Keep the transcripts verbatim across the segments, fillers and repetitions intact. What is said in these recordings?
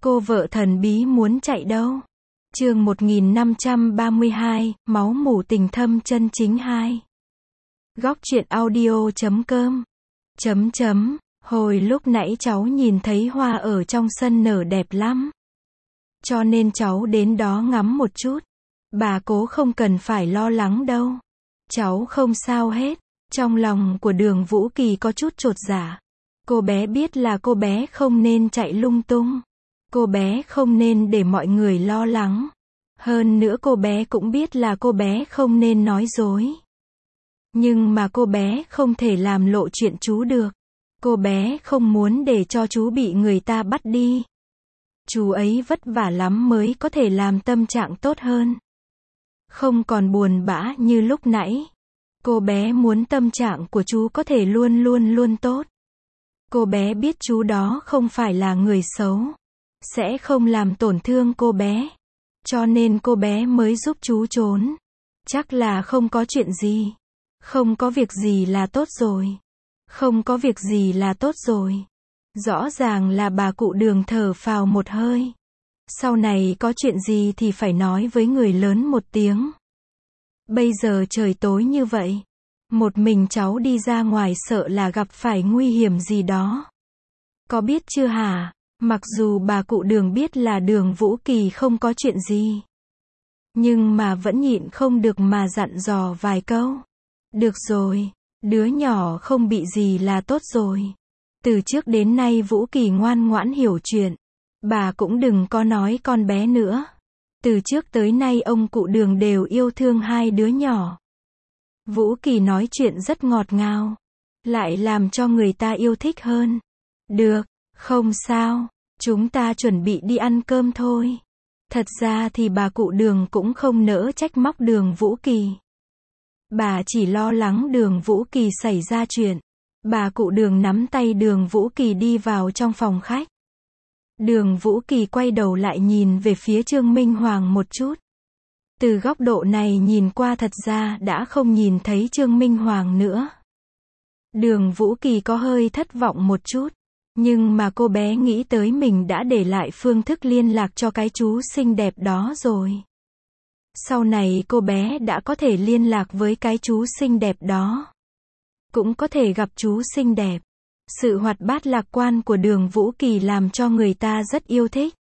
Cô vợ thần bí muốn chạy đâu? Chương một nghìn năm trăm ba mươi hai, máu mủ tình thâm chân chính hai. Góc truyện audio chấm com. Chấm chấm, hồi lúc nãy cháu nhìn thấy hoa ở trong sân nở đẹp lắm. Cho nên cháu đến đó ngắm một chút. Bà cố không cần phải lo lắng đâu. Cháu không sao hết. Trong lòng của Đường Vũ Kỳ có chút chột dạ. Cô bé biết là cô bé không nên chạy lung tung. Cô bé không nên để mọi người lo lắng. Hơn nữa cô bé cũng biết là cô bé không nên nói dối. Nhưng mà cô bé không thể làm lộ chuyện chú được. Cô bé không muốn để cho chú bị người ta bắt đi. Chú ấy vất vả lắm mới có thể làm tâm trạng tốt hơn. Không còn buồn bã như lúc nãy. Cô bé muốn tâm trạng của chú có thể luôn luôn luôn tốt. Cô bé biết chú đó không phải là người xấu. Sẽ không làm tổn thương cô bé. Cho nên cô bé mới giúp chú trốn. Chắc là không có chuyện gì. Không có việc gì là tốt rồi. Không có việc gì là tốt rồi. Rõ ràng là bà cụ Đường thở phào một hơi. Sau này có chuyện gì thì phải nói với người lớn một tiếng. Bây giờ trời tối như vậy. Một mình cháu đi ra ngoài sợ là gặp phải nguy hiểm gì đó. Có biết chưa hả? Mặc dù bà cụ Đường biết là Đường Vũ Kỳ không có chuyện gì. Nhưng mà vẫn nhịn không được mà dặn dò vài câu. Được rồi, đứa nhỏ không bị gì là tốt rồi. Từ trước đến nay Vũ Kỳ ngoan ngoãn hiểu chuyện. Bà cũng đừng có nói con bé nữa. Từ trước tới nay ông cụ Đường đều yêu thương hai đứa nhỏ. Vũ Kỳ nói chuyện rất ngọt ngào. Lại làm cho người ta yêu thích hơn. Được, không sao. Chúng ta chuẩn bị đi ăn cơm thôi. Thật ra thì bà cụ Đường cũng không nỡ trách móc Đường Vũ Kỳ. Bà chỉ lo lắng Đường Vũ Kỳ xảy ra chuyện. Bà cụ Đường nắm tay Đường Vũ Kỳ đi vào trong phòng khách. Đường Vũ Kỳ quay đầu lại nhìn về phía Trương Minh Hoàng một chút. Từ góc độ này nhìn qua thật ra đã không nhìn thấy Trương Minh Hoàng nữa. Đường Vũ Kỳ có hơi thất vọng một chút. Nhưng mà cô bé nghĩ tới mình đã để lại phương thức liên lạc cho cái chú xinh đẹp đó rồi. Sau này cô bé đã có thể liên lạc với cái chú xinh đẹp đó. Cũng có thể gặp chú xinh đẹp. Sự hoạt bát lạc quan của Đường Vũ Kỳ làm cho người ta rất yêu thích.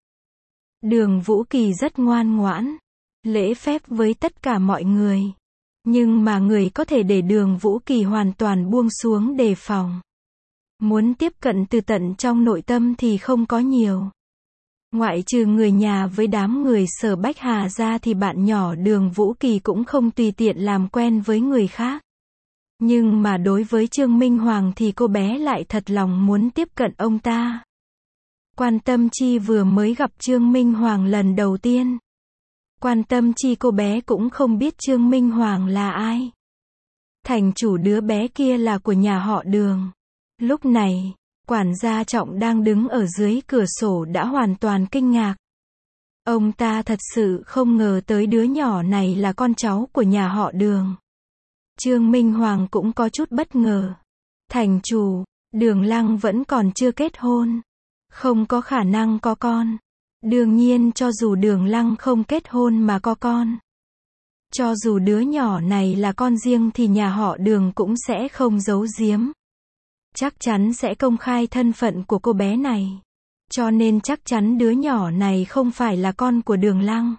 Đường Vũ Kỳ rất ngoan ngoãn, lễ phép với tất cả mọi người. Nhưng mà người có thể để Đường Vũ Kỳ hoàn toàn buông xuống đề phòng. Muốn tiếp cận từ tận trong nội tâm thì không có nhiều. Ngoại trừ người nhà với đám người Sở Bách Hà ra thì bạn nhỏ Đường Vũ Kỳ cũng không tùy tiện làm quen với người khác. Nhưng mà đối với Trương Minh Hoàng thì cô bé lại thật lòng muốn tiếp cận ông ta. Quan Tâm Chi vừa mới gặp Trương Minh Hoàng lần đầu tiên. Quan Tâm Chi cô bé cũng không biết Trương Minh Hoàng là ai. Thành chủ đứa bé kia là của nhà họ Đường. Lúc này, quản gia Trọng đang đứng ở dưới cửa sổ đã hoàn toàn kinh ngạc. Ông ta thật sự không ngờ tới đứa nhỏ này là con cháu của nhà họ Đường. Trương Minh Hoàng cũng có chút bất ngờ. Thành chủ, Đường Lăng vẫn còn chưa kết hôn. Không có khả năng có con. Đương nhiên cho dù Đường Lăng không kết hôn mà có con. Cho dù đứa nhỏ này là con riêng thì nhà họ Đường cũng sẽ không giấu giếm. Chắc chắn sẽ công khai thân phận của cô bé này. Cho nên chắc chắn đứa nhỏ này không phải là con của Đường Lăng.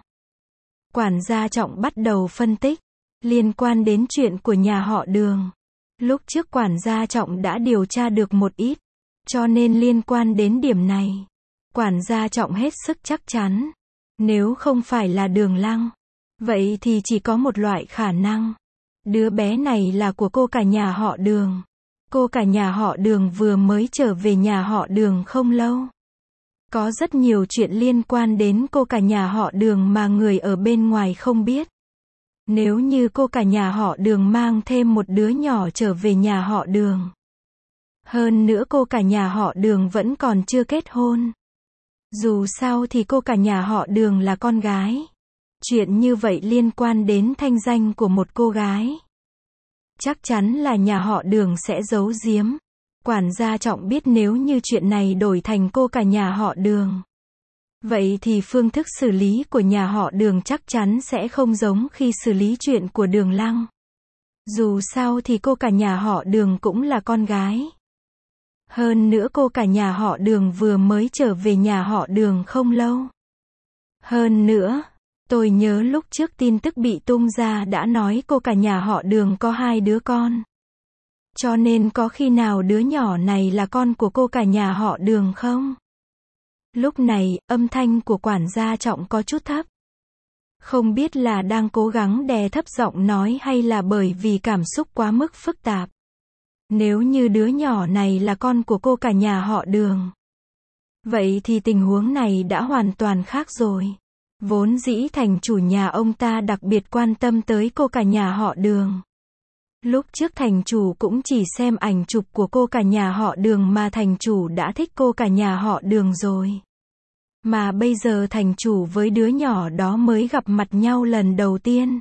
Quản gia Trọng bắt đầu phân tích. Liên quan đến chuyện của nhà họ Đường. Lúc trước quản gia Trọng đã điều tra được một ít. Cho nên liên quan đến điểm này. Quản gia Trọng hết sức chắc chắn. Nếu không phải là Đường Lăng. Vậy thì chỉ có một loại khả năng. Đứa bé này là của cô cả nhà họ Đường. Cô cả nhà họ Đường vừa mới trở về nhà họ Đường không lâu. Có rất nhiều chuyện liên quan đến cô cả nhà họ Đường mà người ở bên ngoài không biết. Nếu như cô cả nhà họ Đường mang thêm một đứa nhỏ trở về nhà họ Đường. Hơn nữa cô cả nhà họ Đường vẫn còn chưa kết hôn. Dù sao thì cô cả nhà họ Đường là con gái. Chuyện như vậy liên quan đến thanh danh của một cô gái. Chắc chắn là nhà họ Đường sẽ giấu giếm. Quản gia Trọng biết nếu như chuyện này đổi thành cô cả nhà họ Đường. Vậy thì phương thức xử lý của nhà họ Đường chắc chắn sẽ không giống khi xử lý chuyện của Đường Lăng. Dù sao thì cô cả nhà họ Đường cũng là con gái. Hơn nữa cô cả nhà họ Đường vừa mới trở về nhà họ Đường không lâu. Hơn nữa, tôi nhớ lúc trước tin tức bị tung ra đã nói cô cả nhà họ Đường có hai đứa con. Cho nên có khi nào đứa nhỏ này là con của cô cả nhà họ Đường không? Lúc này, âm thanh của quản gia Trọng có chút thấp. Không biết là đang cố gắng đè thấp giọng nói hay là bởi vì cảm xúc quá mức phức tạp. Nếu như đứa nhỏ này là con của cô cả nhà họ Đường, vậy thì tình huống này đã hoàn toàn khác rồi. Vốn dĩ thành chủ nhà ông ta đặc biệt quan tâm tới cô cả nhà họ Đường. Lúc trước thành chủ cũng chỉ xem ảnh chụp của cô cả nhà họ Đường mà thành chủ đã thích cô cả nhà họ Đường rồi. Mà bây giờ thành chủ với đứa nhỏ đó mới gặp mặt nhau lần đầu tiên.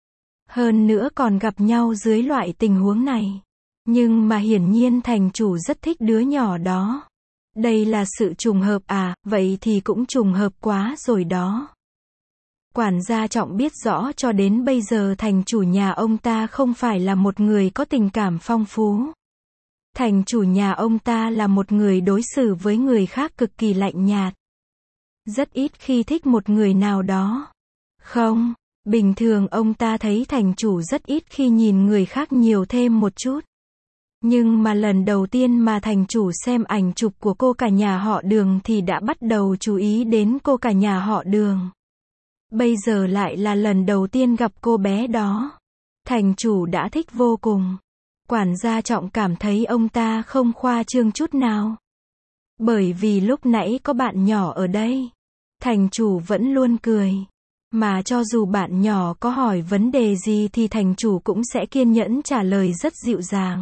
Hơn nữa còn gặp nhau dưới loại tình huống này. Nhưng mà hiển nhiên thành chủ rất thích đứa nhỏ đó. Đây là sự trùng hợp à, vậy thì cũng trùng hợp quá rồi đó. Quản gia Trọng biết rõ cho đến bây giờ thành chủ nhà ông ta không phải là một người có tình cảm phong phú. Thành chủ nhà ông ta là một người đối xử với người khác cực kỳ lạnh nhạt. Rất ít khi thích một người nào đó. Không, bình thường ông ta thấy thành chủ rất ít khi nhìn người khác nhiều thêm một chút. Nhưng mà lần đầu tiên mà thành chủ xem ảnh chụp của cô cả nhà họ Đường thì đã bắt đầu chú ý đến cô cả nhà họ Đường. Bây giờ lại là lần đầu tiên gặp cô bé đó. Thành chủ đã thích vô cùng. Quản gia Trọng cảm thấy ông ta không khoa trương chút nào. Bởi vì lúc nãy có bạn nhỏ ở đây. Thành chủ vẫn luôn cười. Mà cho dù bạn nhỏ có hỏi vấn đề gì thì thành chủ cũng sẽ kiên nhẫn trả lời rất dịu dàng.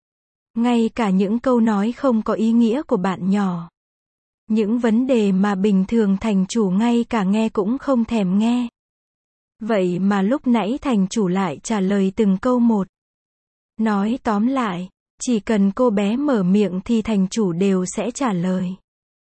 Ngay cả những câu nói không có ý nghĩa của bạn nhỏ. Những vấn đề mà bình thường thành chủ ngay cả nghe cũng không thèm nghe. Vậy mà lúc nãy thành chủ lại trả lời từng câu một. Nói tóm lại, chỉ cần cô bé mở miệng thì thành chủ đều sẽ trả lời.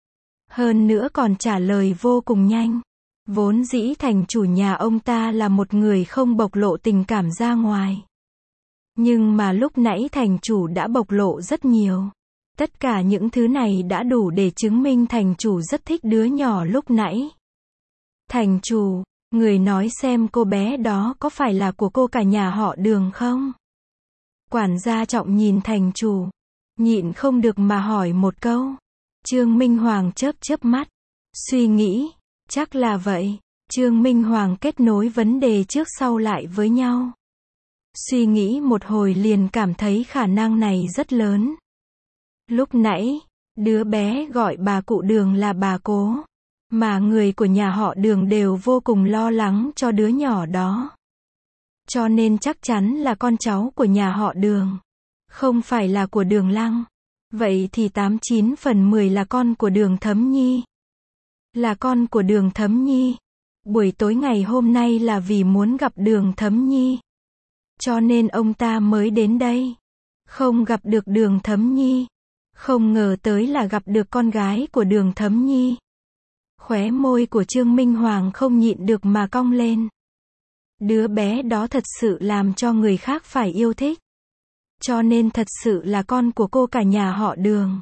Hơn nữa còn trả lời vô cùng nhanh. Vốn dĩ thành chủ nhà ông ta là một người không bộc lộ tình cảm ra ngoài. Nhưng mà lúc nãy thành chủ đã bộc lộ rất nhiều. Tất cả những thứ này đã đủ để chứng minh thành chủ rất thích đứa nhỏ lúc nãy. Thành chủ, người nói xem cô bé đó có phải là của cô cả nhà họ Đường không? Quản gia Trọng nhìn thành chủ, nhịn không được mà hỏi một câu. Trương Minh Hoàng chớp chớp mắt, suy nghĩ, chắc là vậy. Trương Minh Hoàng kết nối vấn đề trước sau lại với nhau. Suy nghĩ một hồi liền cảm thấy khả năng này rất lớn. Lúc nãy, đứa bé gọi bà cụ Đường là bà Cố. Mà người của nhà họ Đường đều vô cùng lo lắng cho đứa nhỏ đó. Cho nên chắc chắn là con cháu của nhà họ Đường. Không phải là của Đường Lăng. Vậy thì tám chín phần mười là con của Đường Thấm Nhi. Là con của Đường Thấm Nhi. Buổi tối ngày hôm nay là vì muốn gặp Đường Thấm Nhi. Cho nên ông ta mới đến đây. Không gặp được Đường Thấm Nhi. Không ngờ tới là gặp được con gái của Đường Thấm Nhi. Khóe môi của Trương Minh Hoàng không nhịn được mà cong lên. Đứa bé đó thật sự làm cho người khác phải yêu thích. Cho nên thật sự là con của cô cả nhà họ Đường.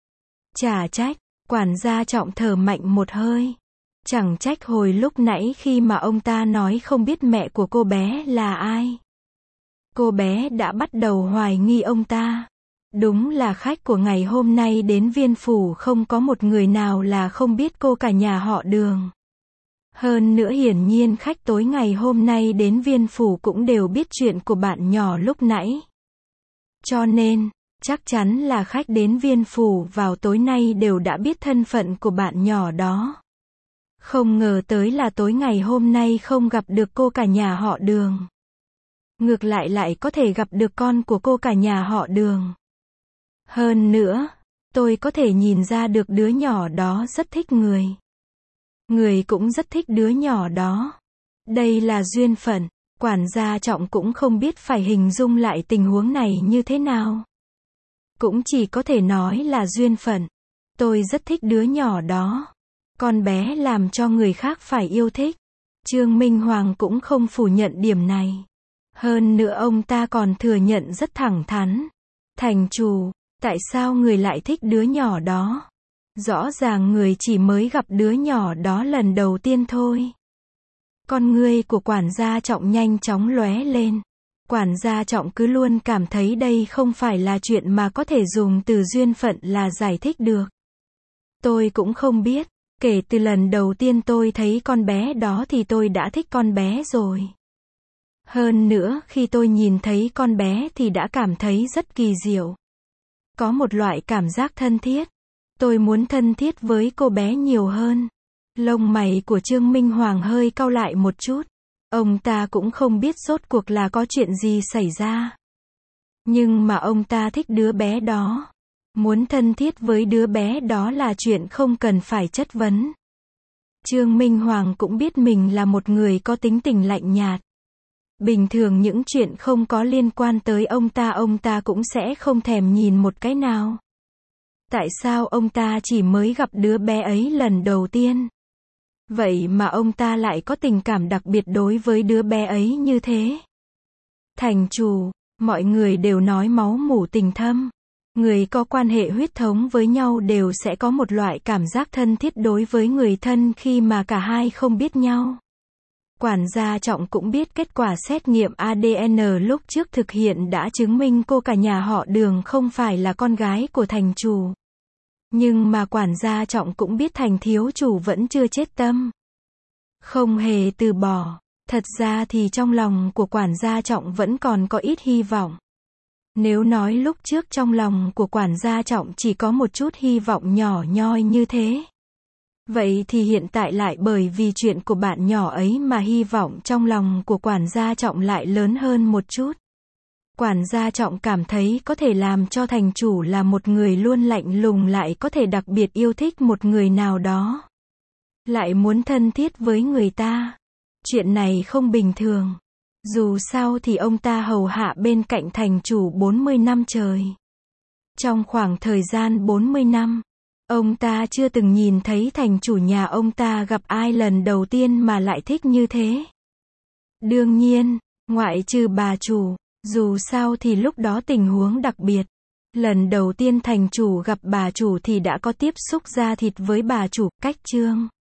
Chả trách, quản gia Trọng thở mạnh một hơi. Chẳng trách hồi lúc nãy khi mà ông ta nói không biết mẹ của cô bé là ai. Cô bé đã bắt đầu hoài nghi ông ta. Đúng là khách của ngày hôm nay đến Viên Phủ không có một người nào là không biết cô cả nhà họ Đường. Hơn nữa hiển nhiên khách tối ngày hôm nay đến Viên Phủ cũng đều biết chuyện của bạn nhỏ lúc nãy. Cho nên, chắc chắn là khách đến Viên Phủ vào tối nay đều đã biết thân phận của bạn nhỏ đó. Không ngờ tới là tối ngày hôm nay không gặp được cô cả nhà họ Đường. Ngược lại lại có thể gặp được con của cô cả nhà họ Đường. Hơn nữa, tôi có thể nhìn ra được đứa nhỏ đó rất thích người. Người cũng rất thích đứa nhỏ đó. Đây là duyên phận, quản gia Trọng cũng không biết phải hình dung lại tình huống này như thế nào. Cũng chỉ có thể nói là duyên phận. Tôi rất thích đứa nhỏ đó. Con bé làm cho người khác phải yêu thích. Trương Minh Hoàng cũng không phủ nhận điểm này. Hơn nữa ông ta còn thừa nhận rất thẳng thắn. Thành chủ, tại sao người lại thích đứa nhỏ đó? Rõ ràng người chỉ mới gặp đứa nhỏ đó lần đầu tiên thôi. Con ngươi của quản gia Trọng nhanh chóng lóe lên. Quản gia Trọng cứ luôn cảm thấy đây không phải là chuyện mà có thể dùng từ duyên phận là giải thích được. Tôi cũng không biết, kể từ lần đầu tiên tôi thấy con bé đó thì tôi đã thích con bé rồi. Hơn nữa, khi tôi nhìn thấy con bé thì đã cảm thấy rất kỳ diệu. Có một loại cảm giác thân thiết. Tôi muốn thân thiết với cô bé nhiều hơn. Lông mày của Trương Minh Hoàng hơi cau lại một chút. Ông ta cũng không biết rốt cuộc là có chuyện gì xảy ra. Nhưng mà ông ta thích đứa bé đó. Muốn thân thiết với đứa bé đó là chuyện không cần phải chất vấn. Trương Minh Hoàng cũng biết mình là một người có tính tình lạnh nhạt. Bình thường những chuyện không có liên quan tới ông ta ông ta cũng sẽ không thèm nhìn một cái nào. Tại sao ông ta chỉ mới gặp đứa bé ấy lần đầu tiên? Vậy mà ông ta lại có tình cảm đặc biệt đối với đứa bé ấy như thế? Thành chủ, mọi người đều nói máu mủ tình thâm. Người có quan hệ huyết thống với nhau đều sẽ có một loại cảm giác thân thiết đối với người thân khi mà cả hai không biết nhau. Quản gia Trọng cũng biết kết quả xét nghiệm a đê en lúc trước thực hiện đã chứng minh cô cả nhà họ Đường không phải là con gái của thành chủ. Nhưng mà quản gia Trọng cũng biết thành thiếu chủ vẫn chưa chết tâm. Không hề từ bỏ. Thật ra thì trong lòng của quản gia Trọng vẫn còn có ít hy vọng. Nếu nói lúc trước trong lòng của quản gia Trọng chỉ có một chút hy vọng nhỏ nhoi như thế. Vậy thì hiện tại lại bởi vì chuyện của bạn nhỏ ấy mà hy vọng trong lòng của quản gia Trọng lại lớn hơn một chút. Quản gia Trọng cảm thấy có thể làm cho thành chủ là một người luôn lạnh lùng lại có thể đặc biệt yêu thích một người nào đó. Lại muốn thân thiết với người ta. Chuyện này không bình thường. Dù sao thì ông ta hầu hạ bên cạnh thành chủ bốn mươi năm trời. Trong khoảng thời gian bốn mươi năm, ông ta chưa từng nhìn thấy thành chủ nhà ông ta gặp ai lần đầu tiên mà lại thích như thế. Đương nhiên, ngoại trừ bà chủ, dù sao thì lúc đó tình huống đặc biệt. Lần đầu tiên thành chủ gặp bà chủ thì đã có tiếp xúc da thịt với bà chủ, cách Trương